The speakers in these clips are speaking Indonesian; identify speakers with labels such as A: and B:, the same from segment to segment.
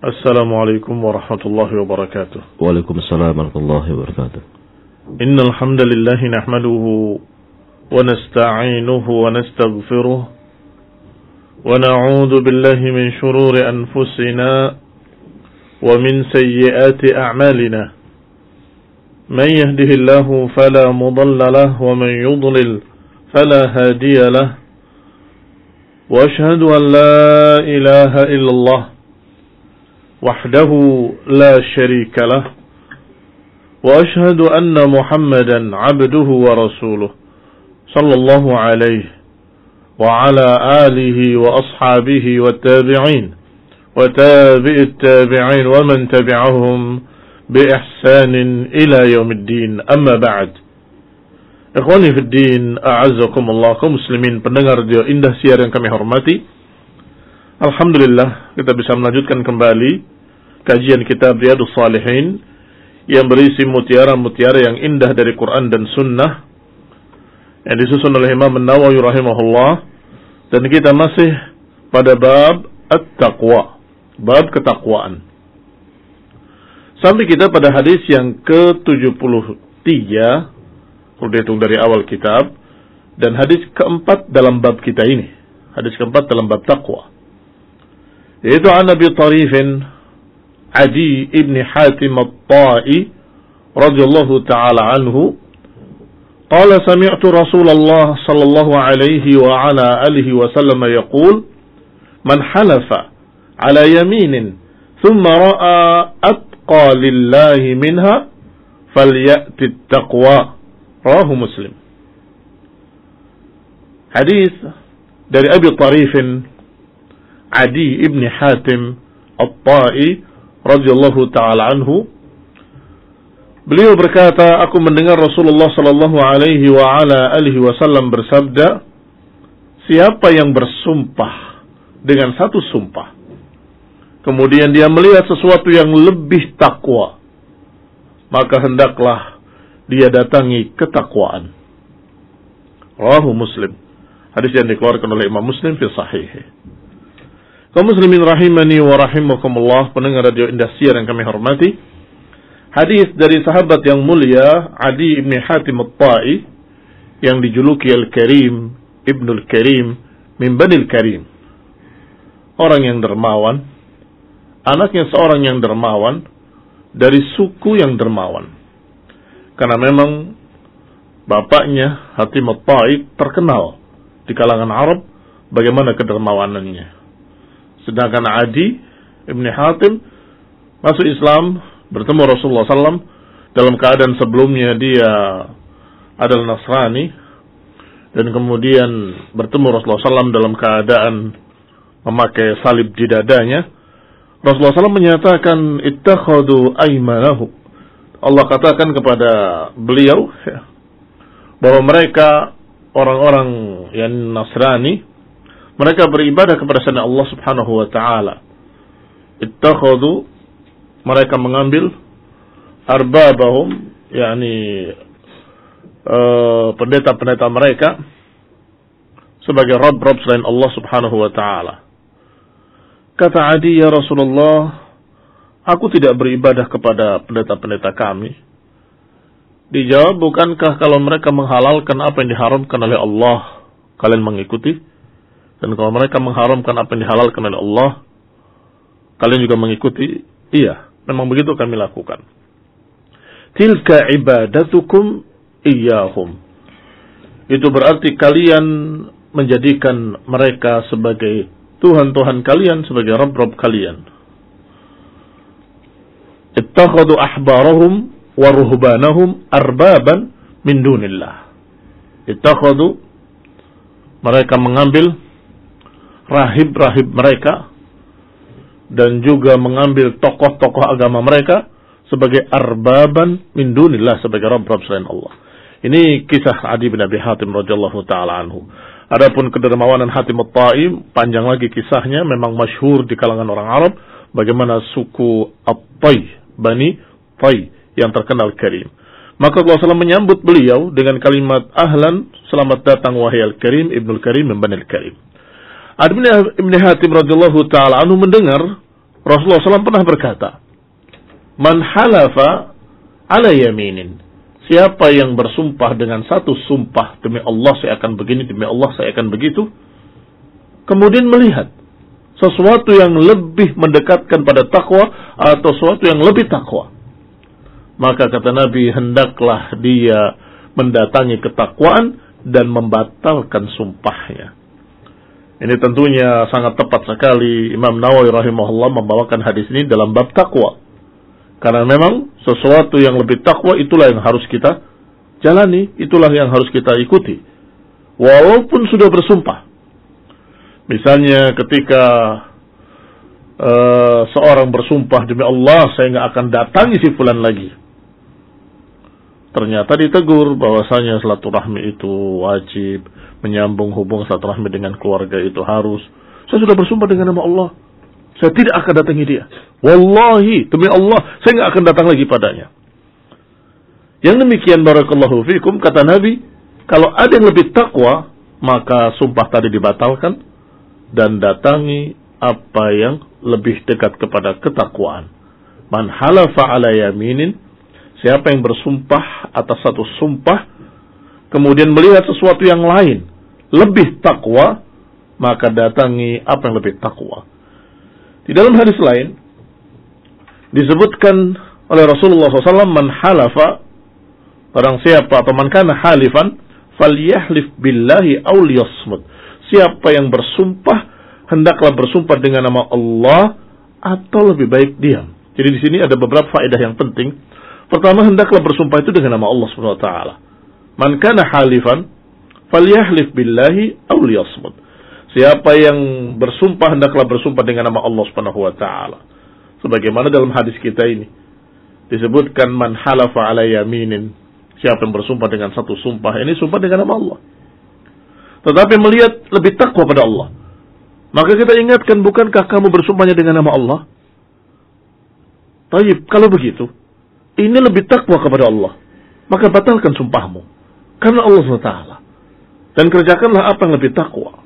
A: Assalamualaikum warahmatullahi wabarakatuh.
B: Waalaikumsalam warahmatullahi wabarakatuh.
A: Innal hamdalillah nahmaduhu wa nasta'inuhu wa nastaghfiruh wa na'udzu billahi min shururi anfusina wa min sayyiati a'malina. Man yahdihillahu fala mudilla lahu wa man yudlil fala hadiya lahu. Wa ashhadu an la ilaha illallah وحده لا شريك له وأشهد أن محمدا عبده ورسوله صلى الله عليه وعلى آله وأصحابه والتابعين وتابع التابعين ومن تبعهم بإحسان إلى يوم الدين أما بعد إخواني في الدين أعزكم الله kaum muslimin pendengar radio Indah Siar yang kami hormati. Alhamdulillah kita bisa melanjutkan kembali kajian kitab Riyadhus Shalihin yang berisi mutiara-mutiara yang indah dari Quran dan Sunnah yang disusun oleh Imam An-Nawawi rahimahullah, dan kita masih pada bab at-taqwa, bab ketakwaan. Sampai kita pada hadis yang ke-73 kalau dihitung dari awal kitab, dan hadis keempat dalam bab kita ini, hadis keempat dalam bab taqwa. Yaitu an Abi Tarif Adi ibn Hatim At-Ta'i radhiyallahu ta'ala anhu qala sami'tu Rasulullah sallallahu alaihi wa ala alihi wa sallam yaqul man halafa ala yaminin thumma ra'a atqa lillahi minha falyati at-taqwa rawahu Muslim. Hadis dari Abi Tarif Adi ibn Hatim At-Ta'i radhiyallahu ta'ala anhu, beliau berkata, aku mendengar Rasulullah sallallahu alaihi wa ala alihi wasallam bersabda, siapa yang bersumpah dengan satu sumpah kemudian dia melihat sesuatu yang lebih takwa, maka hendaklah dia datangi ketakwaan. Rawahu Muslim. Hadis yang dikeluarkan oleh Imam Muslim fi sahihih. Kaum muslimin rahimani wa rahimakumullah, pendengar radio Indah Siar yang kami hormati. Hadis dari sahabat yang mulia Adi ibn Hatim At-Ta'i yang dijuluki Al-Karim, Ibnul Karim min Banil Karim. Orang yang dermawan, anaknya seorang yang dermawan dari suku yang dermawan. Karena memang bapaknya Hatim At-Ta'i terkenal di kalangan Arab bagaimana kedermawanannya. Sedangkan Adi ibn Hatim masuk Islam, bertemu Rasulullah SAW dalam keadaan sebelumnya dia adalah Nasrani, dan kemudian bertemu Rasulullah SAW dalam keadaan memakai salib di dadanya. Rasulullah SAW menyatakan ittakhadu aymanahu. Allah katakan kepada beliau bahwa mereka orang-orang yang Nasrani, mereka beribadah kepada selain Allah Subhanahu wa taala. Ittakhadhu, mereka mengambil arbabahum, yakni pendeta-pendeta mereka sebagai rabb-rabb selain Allah Subhanahu wa taala. Kata Adi, ya Rasulullah, aku tidak beribadah kepada pendeta-pendeta kami. Dijawab, bukankah kalau mereka menghalalkan apa yang diharamkan oleh Allah, kalian mengikuti? Dan kalau mereka mengharamkan apa yang dihalalkan oleh Allah, kalian juga mengikuti? Iya, memang begitu kami lakukan. Tilka ibadatukum iyyahum. Itu berarti kalian menjadikan mereka sebagai Tuhan-Tuhan kalian, sebagai Rabb-Rabb kalian. Ittakhadu ahbarahum wa ruhbanahum arbaban min dunillah. Ittakhadu, mereka mengambil rahib-rahib mereka dan juga mengambil tokoh-tokoh agama mereka sebagai arbaban min dunillah, sebagai rabb-rabb selain Allah. Ini kisah Adi bin Abi Hatim radhiyallahu taala anhu. Adapun kedermawanan Hatim At-Ta'i, panjang lagi kisahnya, memang masyhur di kalangan orang Arab bagaimana suku At-Tai, Bani Tai yang terkenal karim. Maka Allah SAW menyambut beliau dengan kalimat ahlan, selamat datang wahai al-karim, ibnul karim, min Banil Karim. Adi bin Hatim radhiyallahu taala anhu mendengar Rasulullah SAW pernah berkata, "Man halafa ala yaminin." Siapa yang bersumpah dengan satu sumpah, demi Allah saya akan begini, demi Allah saya akan begitu, kemudian melihat sesuatu yang lebih mendekatkan pada takwa atau sesuatu yang lebih takwa, maka kata Nabi, hendaklah dia mendatangi ketakwaan dan membatalkan sumpahnya. Ini tentunya sangat tepat sekali Imam Nawawi rahimahullah membawakan hadis ini dalam bab takwa. Karena memang sesuatu yang lebih takwa itulah yang harus kita jalani, itulah yang harus kita ikuti. Walaupun sudah bersumpah. Misalnya ketika seorang bersumpah, demi Allah saya nggak akan datangi si fulan lagi. Ternyata ditegur bahwasanya silaturahmi itu wajib, menyambung hubungan silaturahmi dengan keluarga itu harus. Saya sudah bersumpah dengan nama Allah, saya tidak akan datangi dia. Wallahi, demi Allah, saya nggak akan datang lagi padanya. Yang demikian barakallahu fikum, kata Nabi, kalau ada yang lebih takwa, maka sumpah tadi dibatalkan dan datangi apa yang lebih dekat kepada ketakwaan. Man halafa ala yaminin, siapa yang bersumpah atas satu sumpah, kemudian melihat sesuatu yang lain, lebih takwa, maka datangi apa yang lebih takwa. Di dalam hadis lain, disebutkan oleh Rasulullah SAW, man halafa, barang siapa atau man kana halifan, falyahlif billahi aw liyasmut. Siapa yang bersumpah, hendaklah bersumpah dengan nama Allah atau lebih baik diam. Jadi di sini ada beberapa faedah yang penting. Pertama, hendaklah bersumpah itu dengan nama Allah Subhanahu wa taala. Man kana halifan falyahlif billahi aw liyasmut. Siapa yang bersumpah, hendaklah bersumpah dengan nama Allah Subhanahu wa taala. Sebagaimana dalam hadis kita ini disebutkan, man halafa ala yaminin, siapa yang bersumpah dengan satu sumpah, ini sumpah dengan nama Allah, tetapi melihat lebih takwa pada Allah, maka kita ingatkan, bukankah kamu bersumpahnya dengan nama Allah? Taib, kalau begitu ini lebih takwa kepada Allah, maka batalkan sumpahmu karena Allah SWT, dan kerjakanlah apa yang lebih takwa.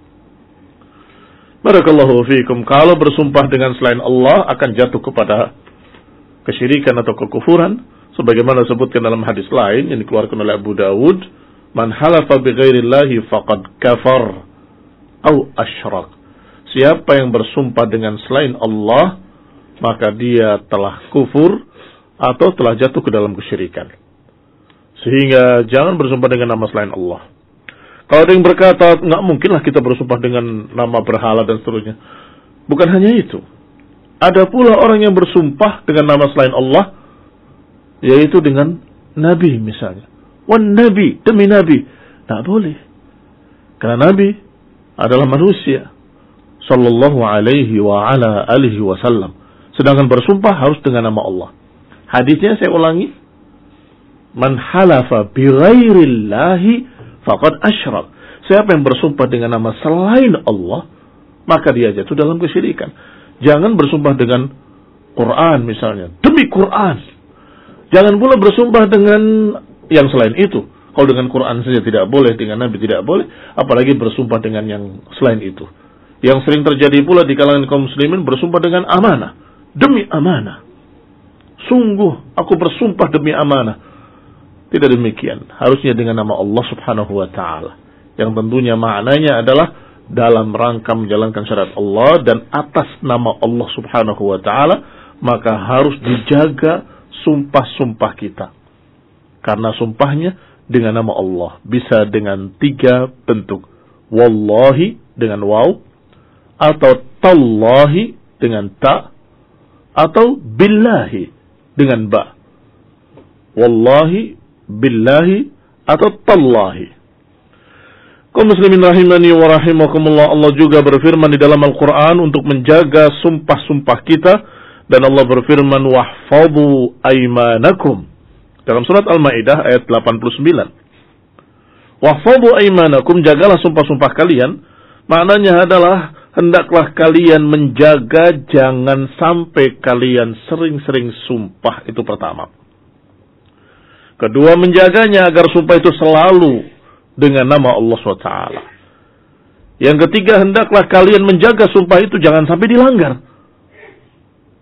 A: Barakallahu fiikum. Kalau bersumpah dengan selain Allah akan jatuh kepada kesyirikan atau kekufuran, sebagaimana disebutkan dalam hadis lain yang dikeluarkan oleh Abu Dawud, man halafa bighairillahi faqad kafar au asyrak. Siapa yang bersumpah dengan selain Allah, maka dia telah kufur atau telah jatuh ke dalam kesyirikan. Sehingga jangan bersumpah dengan nama selain Allah. Kalau ada yang berkata, nggak mungkinlah kita bersumpah dengan nama berhala dan seterusnya. Bukan hanya itu. Ada pula orang yang bersumpah dengan nama selain Allah, yaitu dengan Nabi misalnya. Wan Nabi, demi Nabi. Nggak boleh. Karena Nabi adalah manusia. Sallallahu alaihi wa ala alihi wasallam. Sedangkan bersumpah harus dengan nama Allah. Hadisnya saya ulangi. Man halafa bi ghairillahi faqad asyrak. Siapa yang bersumpah dengan nama selain Allah, maka dia jatuh dalam kesyirikan. Jangan bersumpah dengan Quran misalnya, demi Quran. Jangan pula bersumpah dengan yang selain itu. Kalau dengan Quran saja tidak boleh, dengan Nabi tidak boleh, apalagi bersumpah dengan yang selain itu. Yang sering terjadi pula di kalangan kaum muslimin, bersumpah dengan amanah, demi amanah. Sungguh aku bersumpah demi amanah. Tidak demikian. Harusnya dengan nama Allah Subhanahu wa taala. Yang tentunya maknanya adalah dalam rangka menjalankan syariat Allah dan atas nama Allah Subhanahu wa taala, maka harus dijaga sumpah-sumpah kita. Karena sumpahnya dengan nama Allah bisa dengan 3 bentuk. Wallahi dengan waw, atau tallahi dengan ta, atau billahi dengan ba. Wallahi, billahi, atau tallahi. Kaum muslimin rahimani wa rahimakumullah, Allah juga berfirman di dalam Al-Quran untuk menjaga sumpah-sumpah kita, dan Allah berfirman wahfadhu aymanakum dalam surat Al-Maidah ayat 89. Wahfadhu aymanakum, jagalah sumpah-sumpah kalian. Maknanya adalah hendaklah kalian menjaga, jangan sampai kalian sering-sering sumpah, itu pertama. Kedua, menjaganya agar sumpah itu selalu dengan nama Allah SWT. Yang ketiga, hendaklah kalian menjaga sumpah itu jangan sampai dilanggar.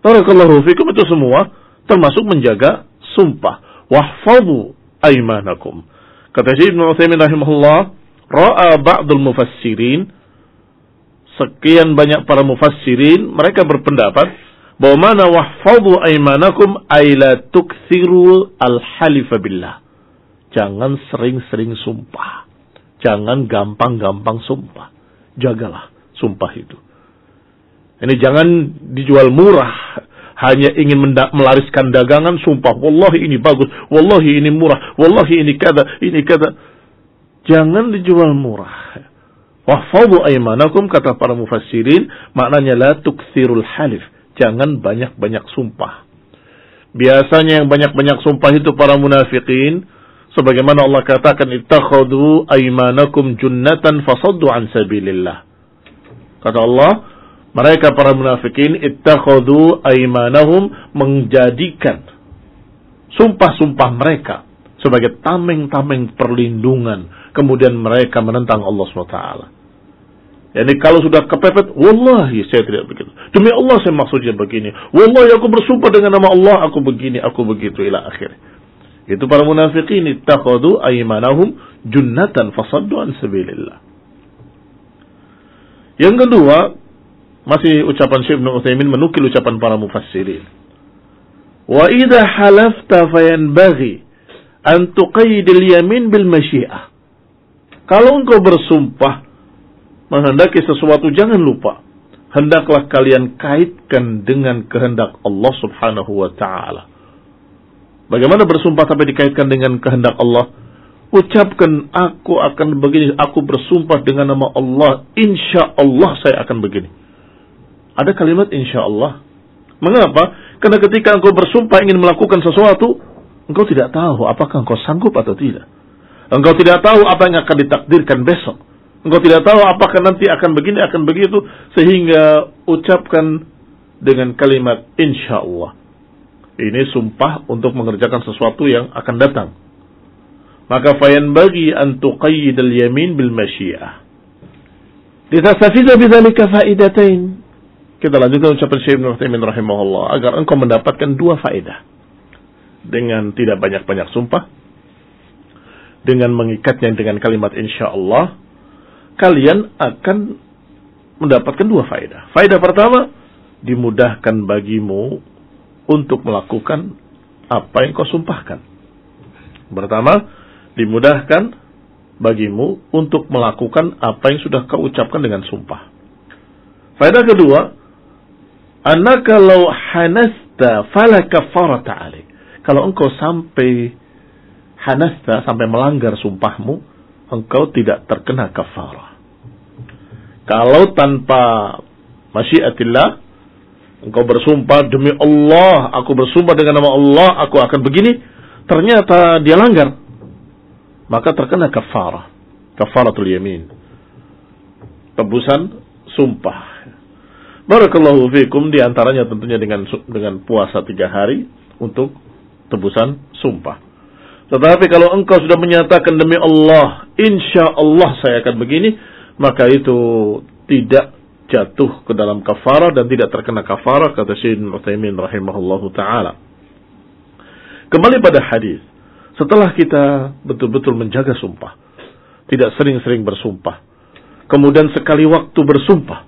A: Barakallahu fikum, itu semua termasuk menjaga sumpah. Wahfadhu aymanakum. Kata Syekh Ibnu Utsaimin rahimahullah, ra'a ba'dul mufassirin, sekian banyak para mufassirin mereka berpendapat bahwa mana wahfadhu aymanakum ay la tukthiru al-halifa billah. Jangan sering-sering sumpah. Jangan gampang-gampang sumpah. Jagalah sumpah itu. Ini jangan dijual murah. Hanya ingin melariskan dagangan, sumpah. Wallahi ini bagus. Wallahi ini murah. Wallahi ini kada, ini kada. Jangan dijual murah. Wahfadhu aymanakum, kata para mufassirin, maknanya la tukthirul halif. Jangan banyak-banyak sumpah. Biasanya yang banyak-banyak sumpah itu para munafikin. Sebagaimana Allah katakan, ittakhadhu aymanakum junnatan fasaddu an sabilillah. Kata Allah, mereka para munafikin ittakhadhu aymanahum, menjadikan sumpah-sumpah mereka sebagai tameng-tameng perlindungan. Kemudian mereka menentang Allah SWT. Jadi kalau sudah kepepet, wallahi saya tidak begitu. Demi Allah saya maksudnya begini. Wallahi aku bersumpah dengan nama Allah, aku begini, aku begitu, ila akhir. Itu para munafikin ittakhadhu aymanahum junnatan fasaddu an sabilillah. Yang kedua, masih ucapan Syekh Ibnu Utsaimin menukil ucapan para mufassirin. Wa idza halafta fayanbaghi an tuqayyidil yamin bil masyiah. Kalau engkau bersumpah menghendaki sesuatu, jangan lupa hendaklah kalian kaitkan dengan kehendak Allah Subhanahu wa taala. Bagaimana bersumpah sampai dikaitkan dengan kehendak Allah? Ucapkan, aku akan begini, aku bersumpah dengan nama Allah, insya Allah saya akan begini. Ada kalimat insya Allah. Mengapa? Karena ketika engkau bersumpah ingin melakukan sesuatu, engkau tidak tahu apakah engkau sanggup atau tidak. Engkau tidak tahu apa yang akan ditakdirkan besok. Engkau tidak tahu apakah nanti akan begini, akan begitu. Sehingga ucapkan dengan kalimat insya Allah. Ini sumpah untuk mengerjakan sesuatu yang akan datang. Maka fayanbaghi an tuqayyidal yamin bil masyiah. Litastafiza bidzalika faidatain. Kita lanjutkan ucapan Syekh Ibnu Utsaimin rahimahullah, agar engkau mendapatkan dua faedah. Dengan tidak banyak-banyak sumpah, dengan mengikatnya dengan kalimat insyaallah, kalian akan mendapatkan dua faedah. Faedah pertama, dimudahkan bagimu untuk melakukan apa yang kau sumpahkan. Pertama, dimudahkan bagimu untuk melakukan apa yang sudah kau ucapkan dengan sumpah. Faedah kedua, annaka law hanasta fala kafarata alaik. Kalau engkau sampai hanasta, sampai melanggar sumpahmu, engkau tidak terkena kafarah. Kalau tanpa masyiatillah, engkau bersumpah demi Allah, aku bersumpah dengan nama Allah, aku akan begini, ternyata dia langgar, maka terkena kafarah, kafaratul yamin, tebusan sumpah. Barakallahu fikum, di antaranya tentunya dengan puasa 3 hari untuk tebusan sumpah. Tetapi kalau engkau sudah menyatakan demi Allah, insya Allah saya akan begini, maka itu tidak jatuh ke dalam kafarah dan tidak terkena kafarah, kata Syekh Ibnu Utsaimin rahimahullahu taala. Kembali pada hadis, setelah kita betul-betul menjaga sumpah, tidak sering-sering bersumpah, kemudian sekali waktu bersumpah,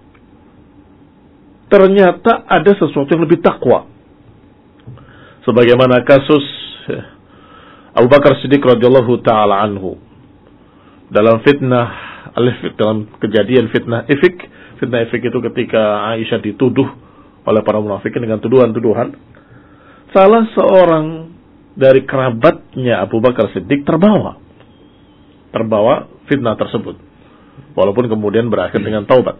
A: ternyata ada sesuatu yang lebih takwa. Sebagaimana kasus Abu Bakar Siddiq radhiyallahu taala anhu dalam dalam kejadian fitnah ifk. Fitnah ifk itu ketika Aisyah dituduh oleh para munafikin dengan tuduhan-tuduhan. Salah seorang dari kerabatnya Abu Bakar Siddiq terbawa fitnah tersebut, walaupun kemudian berakhir dengan taubat.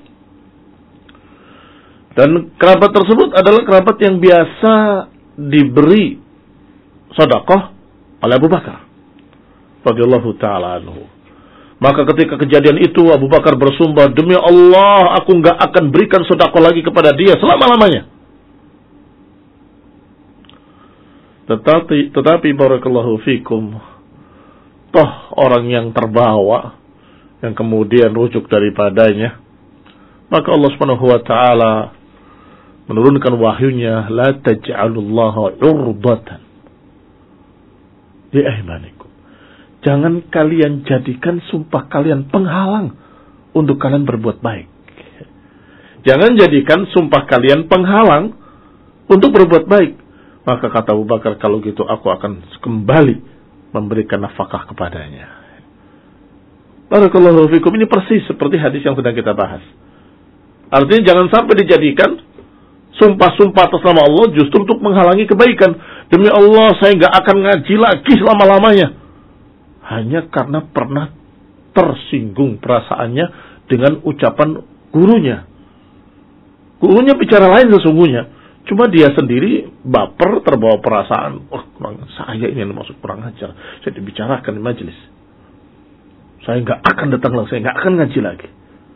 A: Dan kerabat tersebut adalah kerabat yang biasa diberi sedekah oleh Abu Bakar radhiyallahu taala anhu. Maka ketika kejadian itu Abu Bakar bersumpah, demi Allah aku enggak akan berikan sedekah lagi kepada dia selama-lamanya. Tetapi barakallahu fikum, toh orang yang terbawa, yang kemudian rujuk daripadanya, maka Allah Subhanahu wa taala menurunkan wahyunya, la taj'alullaha 'urdatan li aymanikum. Jangan kalian jadikan sumpah kalian penghalang untuk kalian berbuat baik. Jangan jadikan sumpah kalian penghalang untuk berbuat baik. Maka kata Abu Bakar, kalau gitu aku akan kembali memberikan nafkah kepadanya. Barakallahu fikum. Ini persis seperti hadis yang sedang kita bahas. Artinya jangan sampai dijadikan sumpah-sumpah atas nama Allah justru untuk menghalangi kebaikan. Demi Allah saya nggak akan ngaji lagi selama-lamanya. Hanya karena pernah tersinggung perasaannya dengan ucapan gurunya. Gurunya bicara lain sesungguhnya. Cuma dia sendiri baper, terbawa perasaan. Oh, saya ini yang maksud kurang ajar. Saya dibicarakan di majelis. Saya nggak akan datang lagi, saya nggak akan ngaji lagi.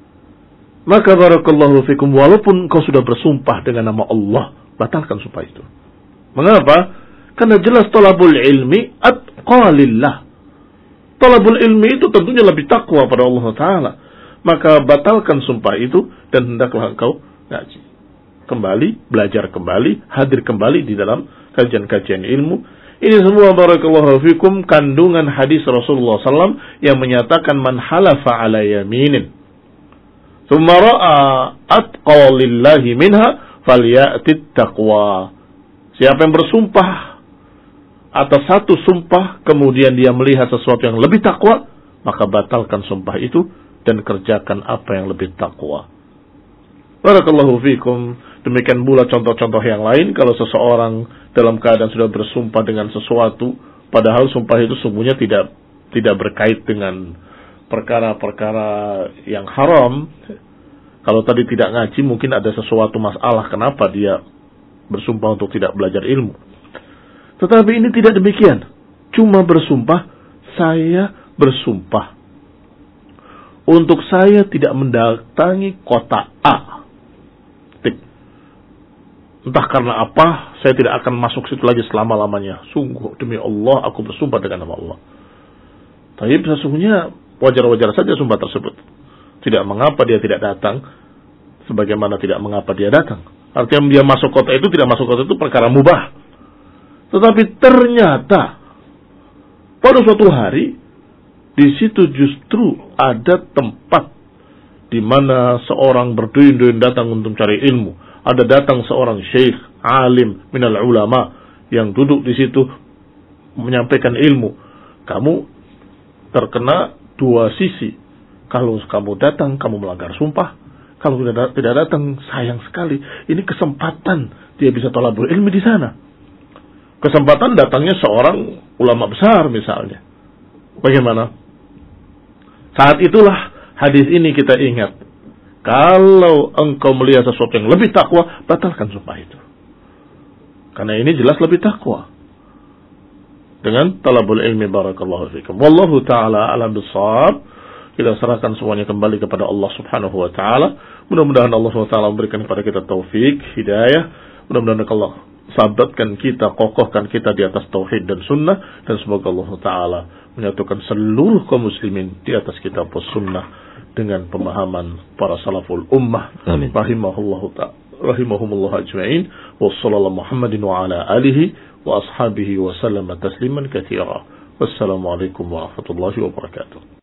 A: Maka barakallahu fikum, walaupun kau sudah bersumpah dengan nama Allah, batalkan sumpah itu. Mengapa? Karena jelas talabul ilmi atqalillah. Talabul ilmi itu tentunya lebih takwa pada Allah Ta'ala. Maka batalkan sumpah itu dan hendaklah engkau ngaji. Kembali, belajar kembali, hadir kembali di dalam kajian-kajian ilmu. Ini semua barakallahu fikum kandungan hadis Rasulullah SAW yang menyatakan man halafa ala yaminin thumma ra'a atqa lillahi minha falya'tit taqwa. Siapa yang bersumpah atas satu sumpah kemudian dia melihat sesuatu yang lebih takwa, maka batalkan sumpah itu dan kerjakan apa yang lebih takwa. Barakallahu fikum. Demikian pula contoh-contoh yang lain, kalau seseorang dalam keadaan sudah bersumpah dengan sesuatu, padahal sumpah itu sungguhnya tidak berkait dengan perkara-perkara yang haram. Kalau tadi tidak ngaji, mungkin ada sesuatu masalah kenapa dia bersumpah untuk tidak belajar ilmu. Tetapi ini tidak demikian. Cuma bersumpah, saya bersumpah untuk saya tidak mendatangi kota A. Entah karena apa, saya tidak akan masuk situ lagi selama-lamanya. Sungguh, demi Allah, aku bersumpah dengan nama Allah. Tapi sesungguhnya wajar-wajar saja sumpah tersebut. Tidak mengapa dia tidak datang, sebagaimana tidak mengapa dia datang. Artinya dia masuk kota itu, tidak masuk kota itu perkara mubah. Tetapi ternyata, pada suatu hari, di situ justru ada tempat di mana seorang berduyun-duyun datang untuk mencari ilmu. Ada datang seorang syekh, alim, minal ulama, yang duduk di situ menyampaikan ilmu. Kamu terkena dua sisi. Kalau kamu datang, kamu melanggar sumpah. Kalau tidak datang, sayang sekali. Ini kesempatan dia bisa thalabul ilmi di sana. Kesempatan datangnya seorang ulama besar misalnya. Bagaimana? Saat itulah hadis ini kita ingat. Kalau engkau melihat sesuatu yang lebih takwa, batalkan sumpah itu. Karena ini jelas lebih takwa. Dengan talabul ilmi barakallahu fikum. Wallahu ta'ala alam bisawab. Kita serahkan semuanya kembali kepada Allah subhanahu wa ta'ala. Mudah-mudahan Allah subhanahu wa ta'ala memberikan kepada kita taufik, hidayah. Mudah-mudahan Allah sabatkan kita, kokohkan kita di atas tauhid dan sunnah. Dan semoga Allah ta'ala menyatukan seluruh kaum muslimin di atas kitab was sunnah dengan pemahaman para salaful ummah. Amin. Rahimahumullah ajma'in. Wassallallahu Muhammadin wa ala alihi wa ashabihi wa sallama tasliman katsira. Wassalamualaikum warahmatullahi wabarakatuh.